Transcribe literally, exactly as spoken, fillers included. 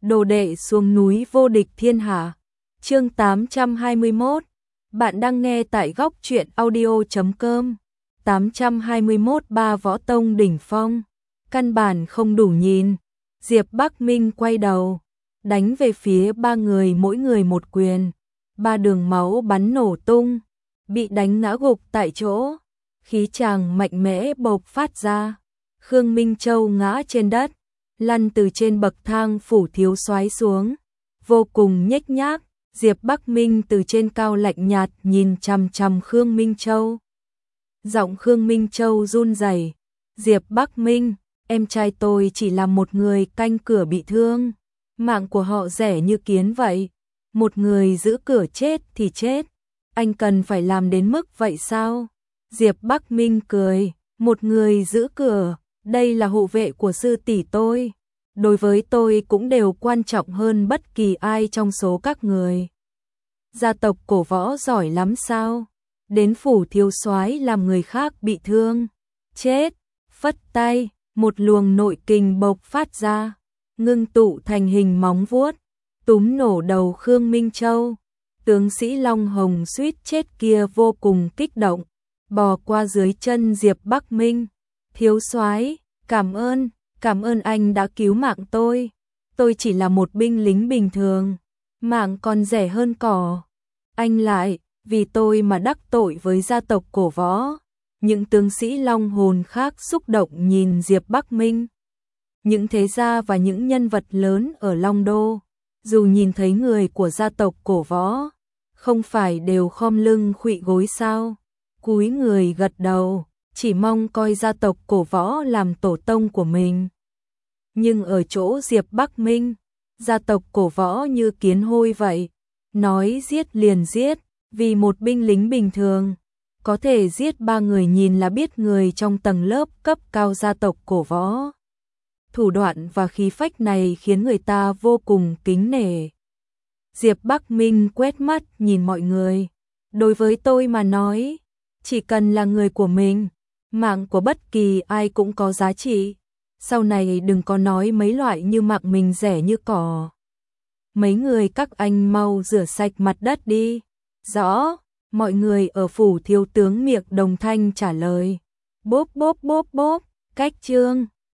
Đồ đệ xuống núi vô địch thiên hạ. Chương tám trăm hai mươi mốt. Bạn đang nghe tại góc truyện audio chấm com. tám trăm hai mươi mốt Ba võ tông đỉnh phong. Căn bản không đủ nhìn. Diệp Bắc Minh quay đầu, đánh về phía ba người, mỗi người một quyền. Ba đường máu bắn nổ tung, bị đánh ngã gục tại chỗ. Khí tràng mạnh mẽ bộc phát ra. Khương Minh Châu ngã trên đất, lăn từ trên bậc thang phủ thiếu soái xuống, vô cùng nhếch nhác. Diệp Bắc Minh từ trên cao lạnh nhạt nhìn chằm chằm Khương Minh Châu. Giọng Khương Minh Châu run rẩy, "Diệp Bắc Minh, em trai tôi chỉ là một người canh cửa bị thương, mạng của họ rẻ như kiến vậy, một người giữ cửa chết thì chết, anh cần phải làm đến mức vậy sao?" Diệp Bắc Minh cười, "Một người giữ cửa, đây là hộ vệ của sư tỷ tôi, đối với tôi cũng đều quan trọng hơn bất kỳ ai trong số các người. Gia tộc cổ võ giỏi lắm sao? Đến phủ thiếu soái làm người khác bị thương, chết." Phất tay, một luồng nội kình bộc phát ra, ngưng tụ thành hình móng vuốt, túm nổ đầu Khương Minh Châu. Tướng sĩ Long Hồng suýt chết kia vô cùng kích động, bò qua dưới chân Diệp Bắc Minh. "Thiếu soái, cảm ơn, cảm ơn anh đã cứu mạng tôi. Tôi chỉ là một binh lính bình thường, mạng còn rẻ hơn cỏ. Anh lại vì tôi mà đắc tội với gia tộc cổ võ." Những tướng sĩ Long hồn khác xúc động nhìn Diệp Bắc Minh. Những thế gia và những nhân vật lớn ở Long Đô, dù nhìn thấy người của gia tộc cổ võ, không phải đều khom lưng khuỵu gối sao? Cúi người gật đầu, chỉ mong coi gia tộc cổ võ làm tổ tông của mình. Nhưng ở chỗ Diệp Bắc Minh, gia tộc cổ võ như kiến hôi vậy, nói giết liền giết, vì một binh lính bình thường có thể giết ba người nhìn là biết người trong tầng lớp cấp cao gia tộc cổ võ. Thủ đoạn và khí phách này khiến người ta vô cùng kính nể. Diệp Bắc Minh quét mắt nhìn mọi người, "Đối với tôi mà nói, chỉ cần là người của mình, mạng của bất kỳ ai cũng có giá trị. Sau này đừng có nói mấy loại như mạng mình rẻ như cỏ. Mấy người các anh mau rửa sạch mặt đất đi." "Rõ." Mọi người ở phủ thiếu tướng miệng đồng thanh trả lời. Bốp bốp bốp bốp, cách chương.